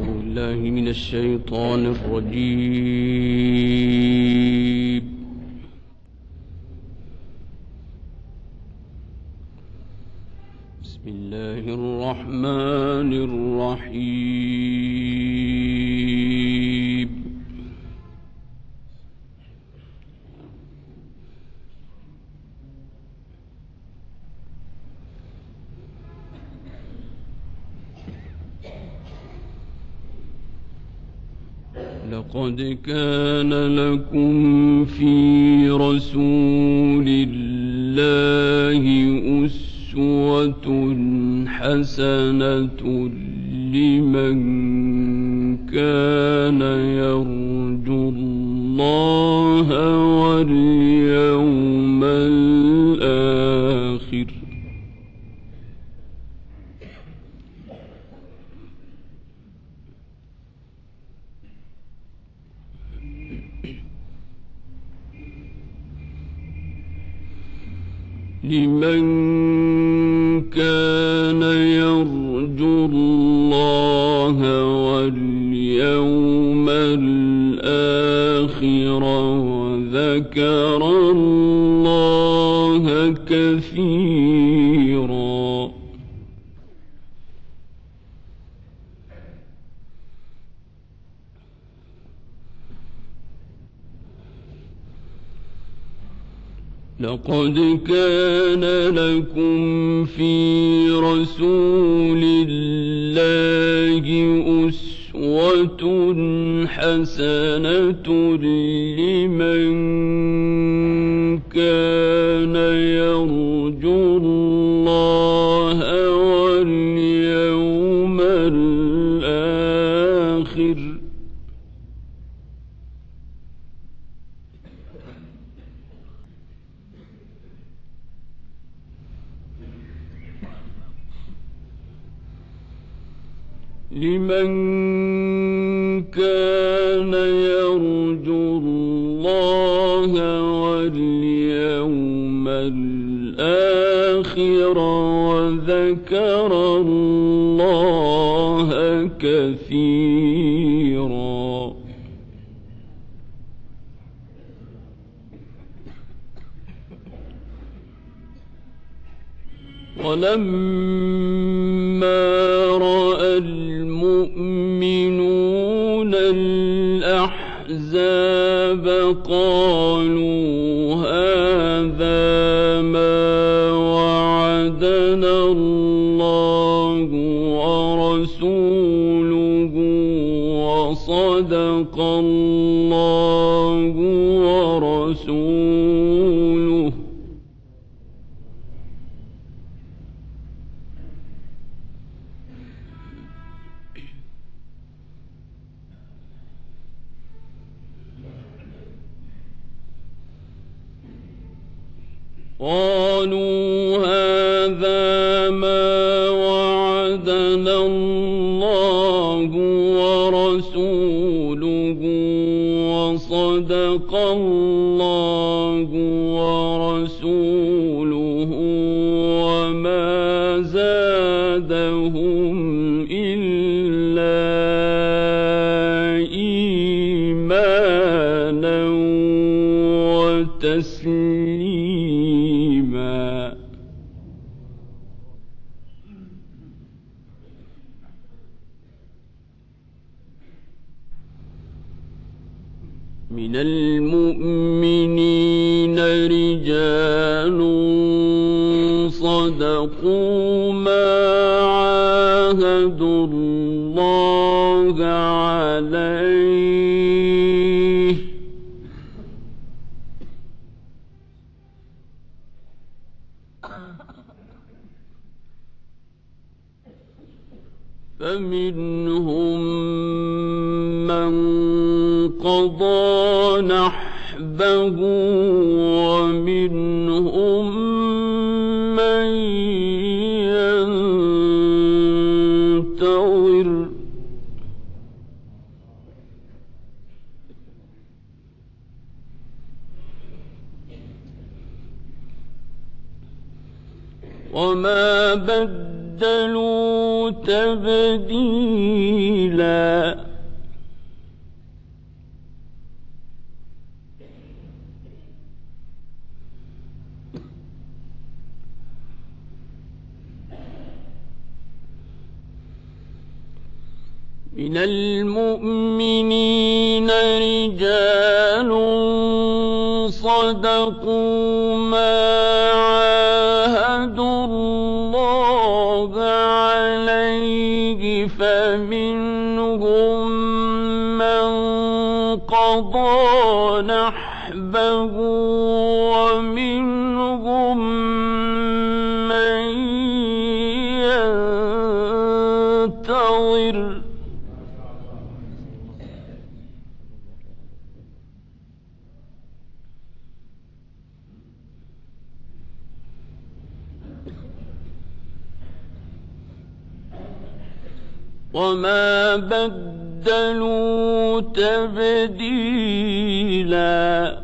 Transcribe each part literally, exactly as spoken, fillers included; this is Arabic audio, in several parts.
بالله من الشيطان الرجيم. بسم الله الرحمن الرحيم. لقد كان لكم في رسول الله أسوة حسنة لمن كان يرجو الله واليوم الآخر لمن كان يرجو الله واليوم الآخر وذكر الله كثيرا. لقد كان لكم في رسول الله أسوة حسنة لمن كان يرجو الله واليوم الآخر لمن كان يرجو الله واليوم الآخر وذكر الله كثيرا. ولما رأى المؤمنون الأحزاب قالوا هذا ما وعدنا الله ورسوله وصدق الله ورسوله قالوا هذا ما وعدنا الله ورسوله وصدق الله ورسوله وما زادهم إلا إيمانا وتسليما. من المؤمنين رجال صدقوا ما عاهدوا الله عليه فمنهم من قضى نحبه ومنهم من ينتظر وما بدلوا بدلوا تبديلا من المؤمنين رجال صدقوا ما عاهدوا الله عليه فمنهم من قضى نحبه ومنهم من ينتظر وما بدلوا تبديلا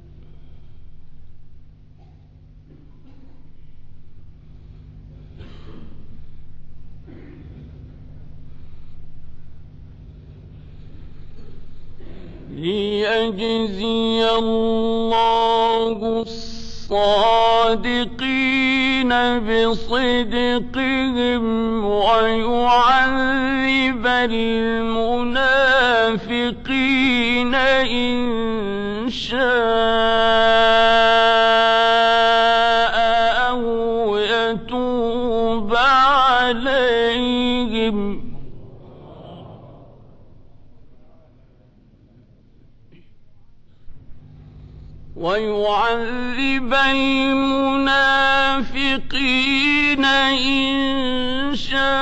ليجزي الله الصادقين بصدقهم ويعذب المنافقين إن شاء أو يتوب عليهم ويعذب المنافقين إن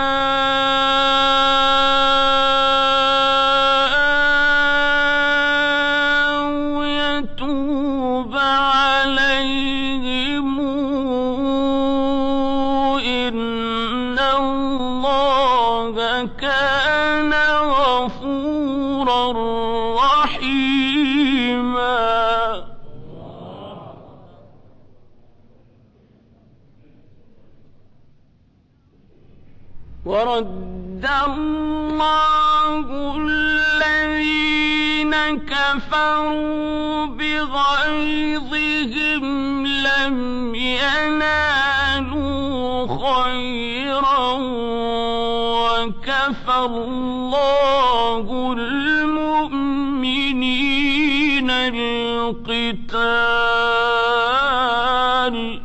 شاء ويتوب عليهم إن الله كان غفورا رحيما ورد الله الذين كفروا بغيظهم لم ينالوا خيرا وكفى الله المؤمنين القتال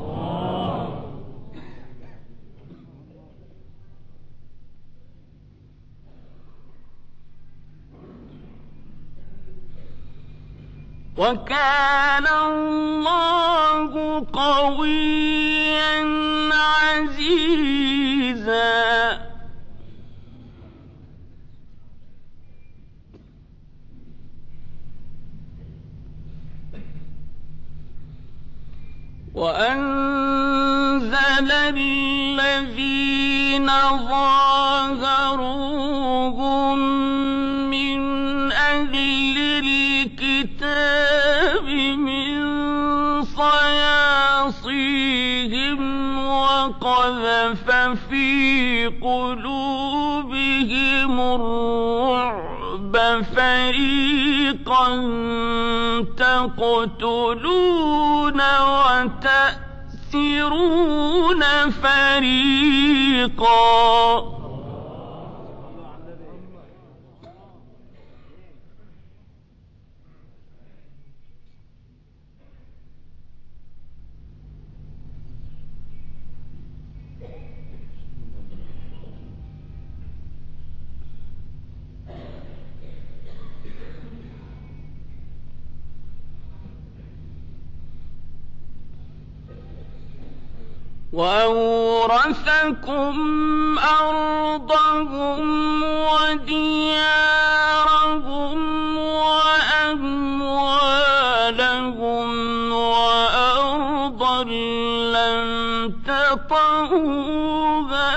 وكان الله قويا عزيزا وأنزل الذين ظاهروهم من أهل الكتاب من صياصيهم وقذف في قلوبهم الرعب فريقا تقتلون وتأسرون فريقا وأورثكم أرضهم وديارهم وأموالهم وأرضا لم تطئوها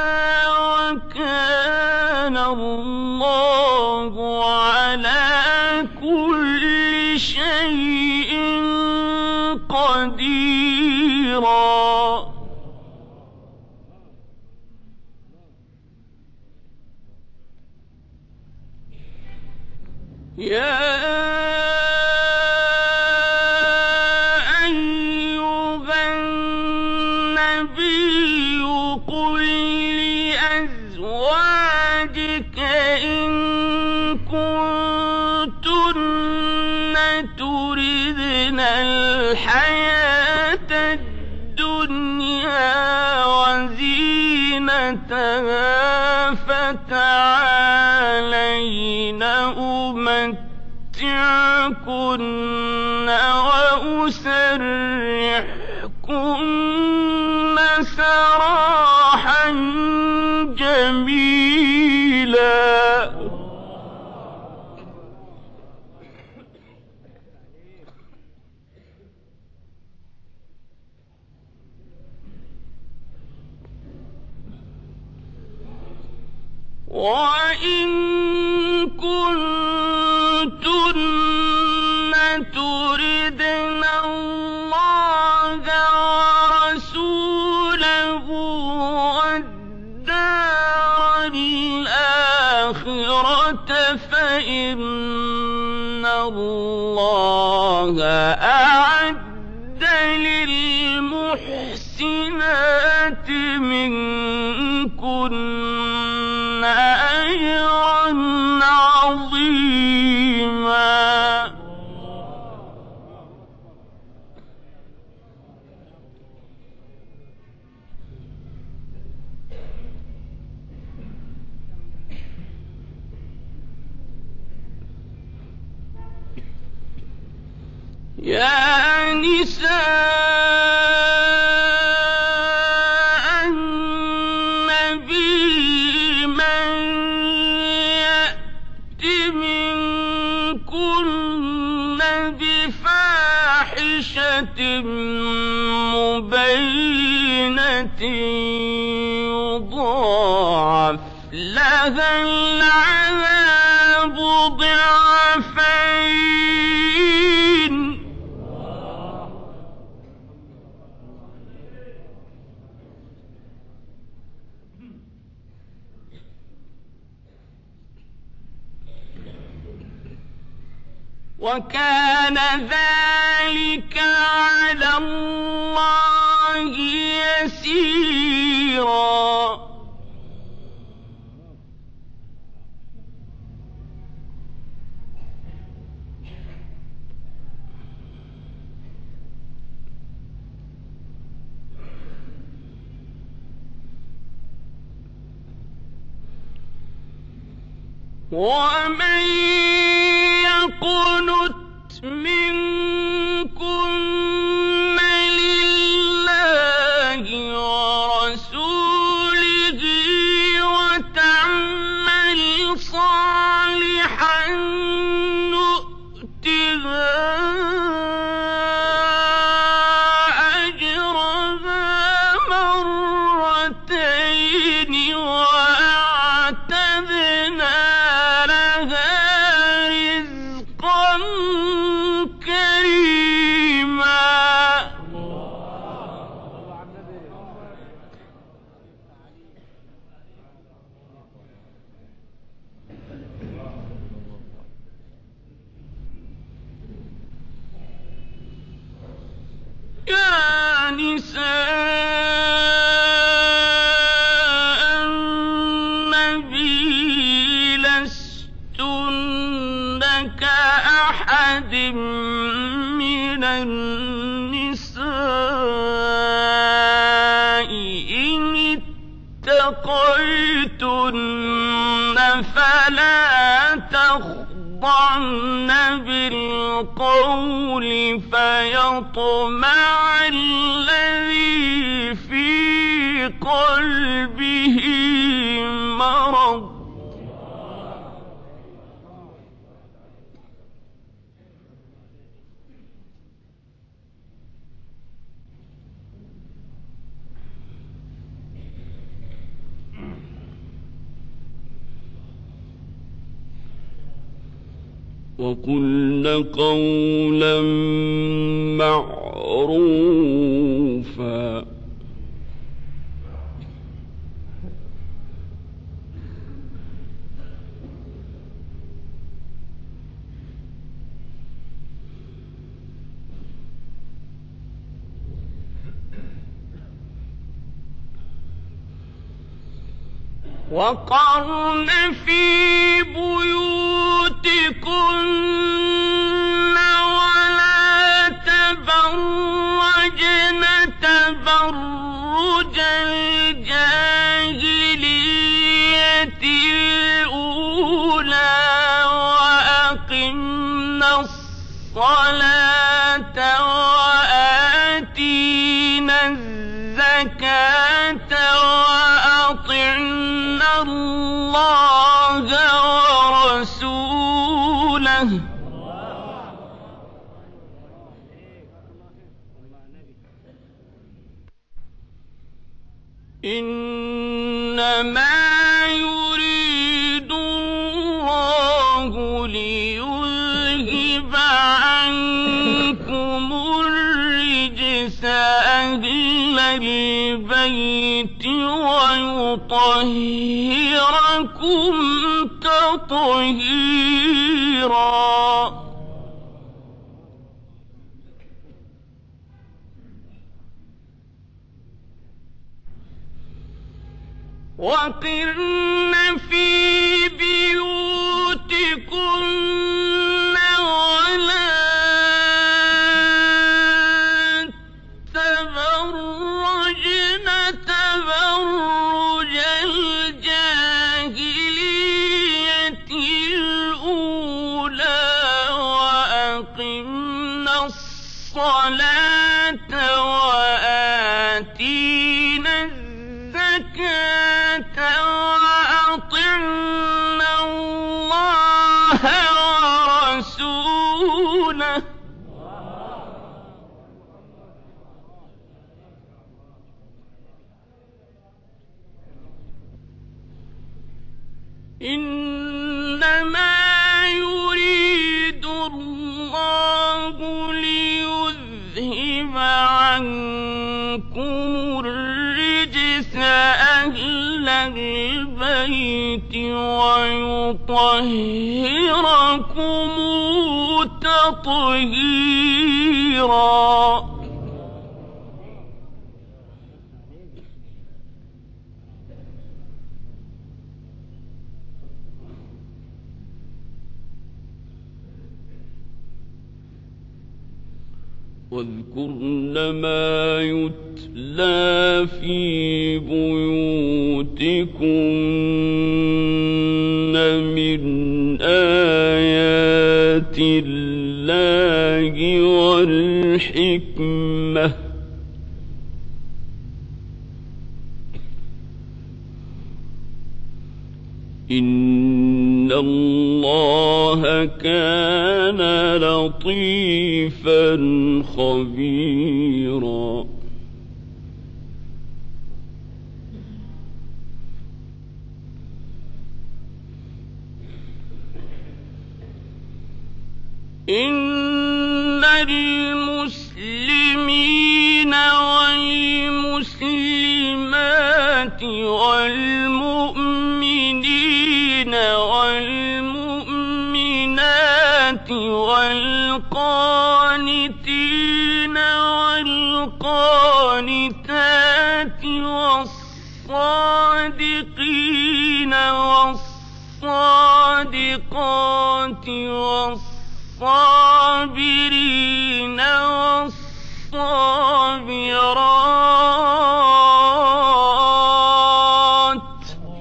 وكان الله على كل شيء قديرا. قديرا. يا أيها النبي قل لأزواجك إن كنتن تردن الحياة الدنيا وزينتها فتعالين أمتعكن وأسرحكن سراحا جميلا. وإن كنتن تردن الله ورسوله والدار الآخرة فإن الله أعد للمحسنات منكن أجرا عظيما. يا نساء النبي من يأت منكن بفاحشة مبينة يضاعف لها العذاب ضعفين وكان ذلك على الله يسيرا. ومن يقنت منكن لله ورسوله وتعمل صالحا نؤتها أجرها مرتين وأعتدنا يا نساء النبي لستن كأحد من النساء إن اتقيتن فلا تخضعن بالقول فيطمع الذي في قلبه مرض وقلن قولا معروفا وقرن في بيوتكن ولا تبرجن تبرج الجاهلية الأولى وأقمنا الصلاة وآتينا الزكاة وأطعنا الله ورسوله إنما يريد الله ليذهب عنكم الرجس أهل البيت ويطهركم تطهيرا وقرن في بيوتكن ولا تبرجن تبرج الجاهلية الأولى وأقمنا الصلاة وآتينا الزكاة وأطعنا الله ورسوله إنما يريد الله ليذهب عنكم الرجس أهل البيت ويطهركم تطهيرا واذكرن ما يتلى في بيوتكن من آيات الله والحكمة إن الله كان لطيفا خبيرا إن المسلمين والمسلمات والمؤمنين والمؤمنات والقانتين والقانتات والصادقين والصادقات والصابرين والصابرات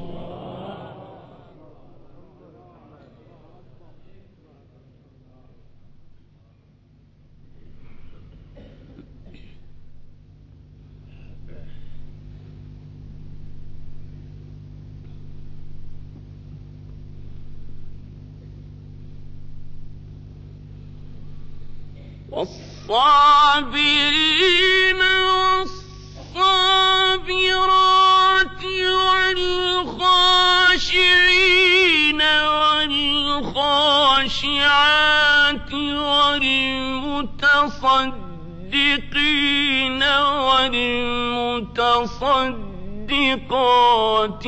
والصابرين والصابرات والخاشعين والخاشعات والمتصدقين والمتصدقات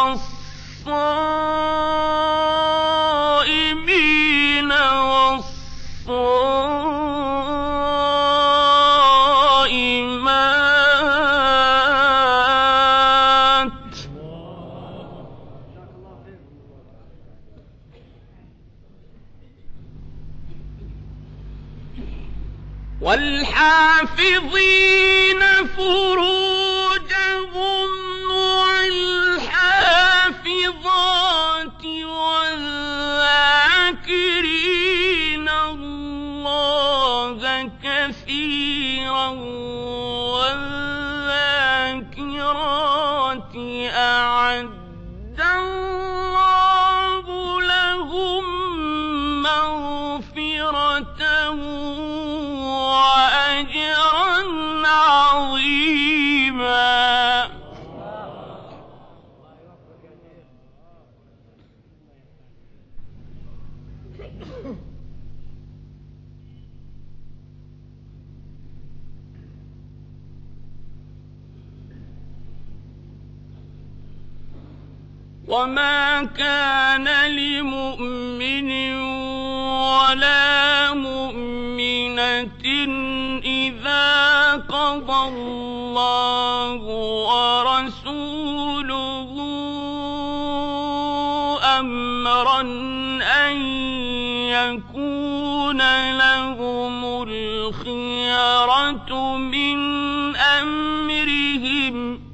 والصائمين والصائمات والحافظين فروجهم والحافظات والذاكرين الله كثيرا والذاكرات أعد الله لهم مغفرة وأجرا عظيما. وما كان لمؤمن ولا مؤمنة إذا قضى الله ورسوله أمرا أن يكون لهم الخيرة من أمرهم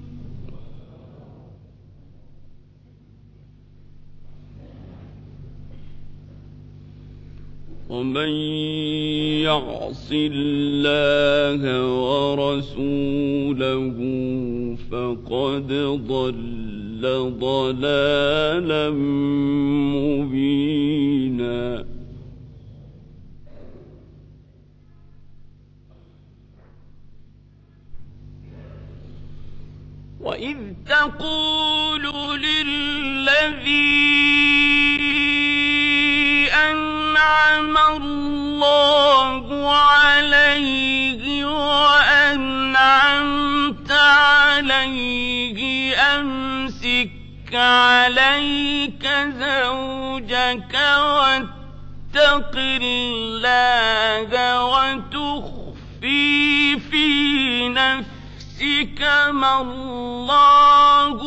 ومن يعص الله ورسوله فقد ضل ضلالا مبينا. وإذ تقول للذي أنعم الله عليه وأنعمت عليه أمسك عليك زوجك واتق الله وتخفي في نفسك ما الله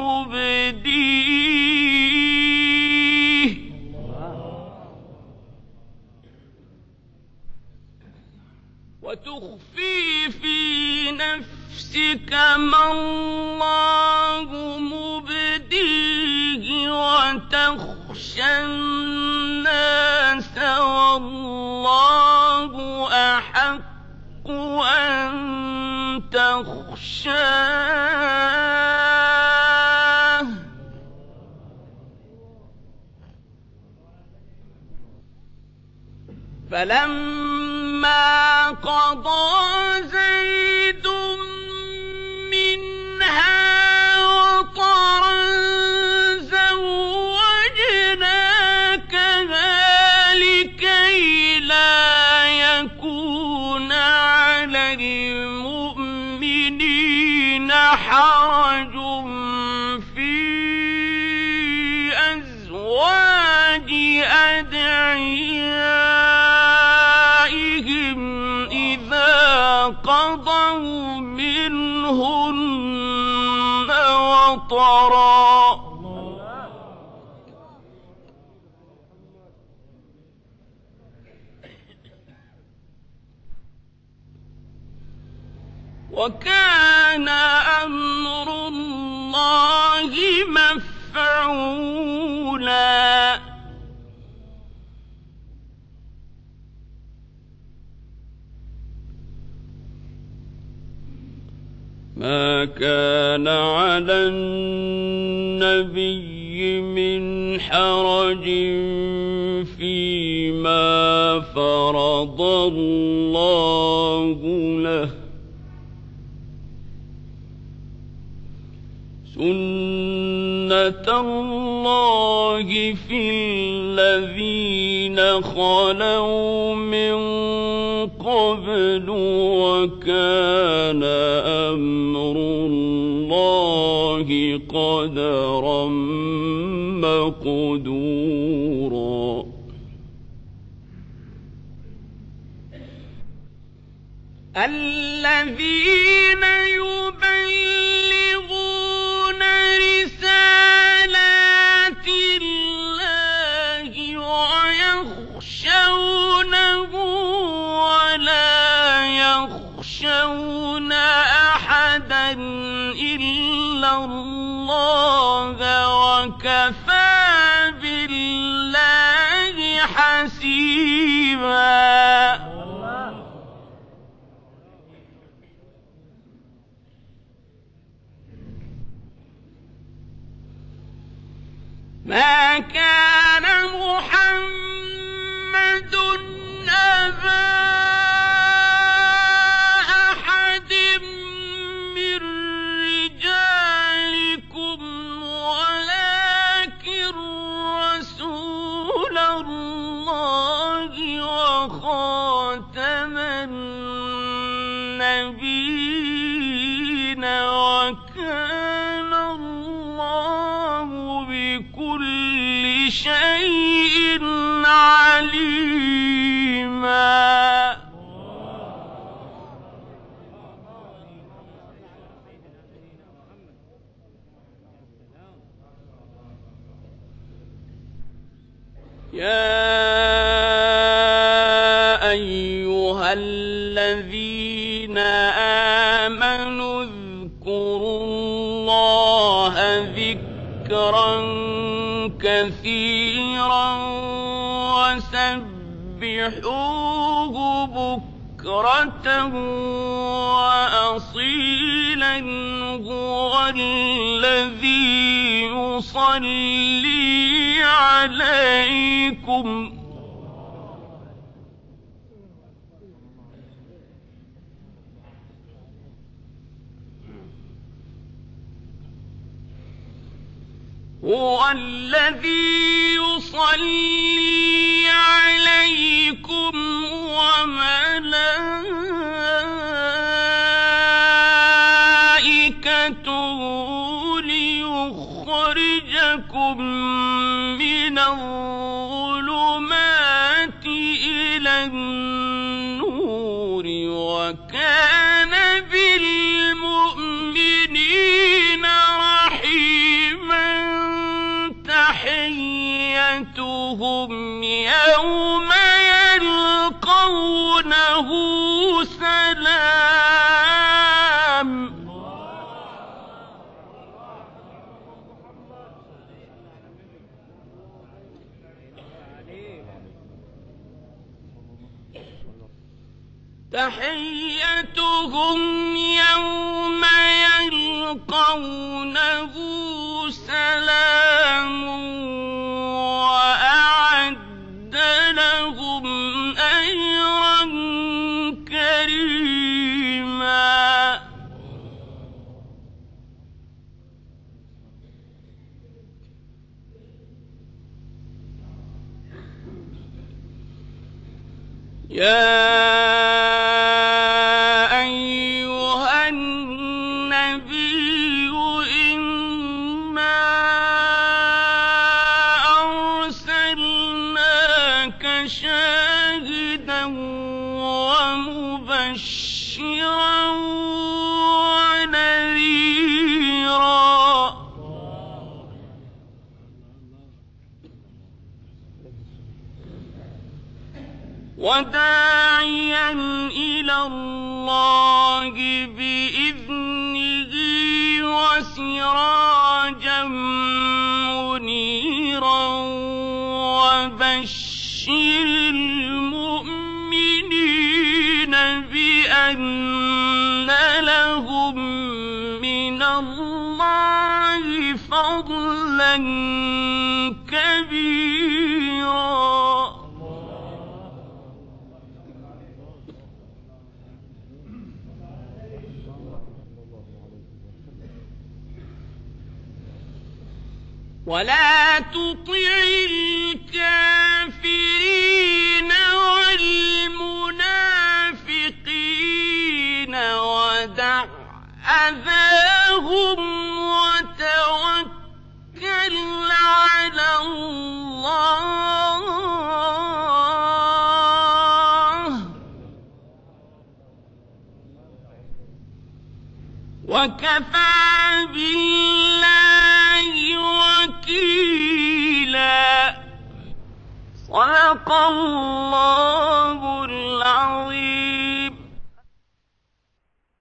مبديه وتخفي في نفسك ما الله مبديه وتخشى الناس والله أحق أن تخشاه. فلما قضى زيد منها وطرا زوجناكها لكي لا يكون على المؤمنين حرج في أزواج أدعيائهم إذا قضوا منهن وطرا. وكان أمر الله مفعولا. ما كان على النبي من حرج فيما فرض الله له سنة الله في الذين خلوا من قبل وكان أمر الله قدرا مقدورا. الذين يبلغون رسالات الله ويخشونه ولا حسيبا. ما كان محمد أبا أحد من رجالكم ولكن رسول الله وخاتم النبيين وكان الله بكل شيء عليما. يا أيها الذين آمنوا اذكروا الله ذكرا كثيرا وسبحوه بكرة وأصيلا هو الذي يصلي عليكم هو الذي يصلي عليكم وملائكته ليخرجكم من الظلمات إلى النور وكان بالمؤمنين رحيما. تحيتهم يوم يلقونه سلام. تحيتهم يوم يلقونه سلام وأعد لهم أجرا كريما. يا أيها النبي إنا أرسلناك شاهدا ومبشرا ونذيرا وداعيا إلى الله بإذنه وسراجا منيرا وبشر المؤمنين بأن لهم من الله فضلا كبيرا. ولا تطع الكافرين والمنافقين ودع أذاهم وتوكل على الله وكفى بالله وكيلا. صدق الله العظيم.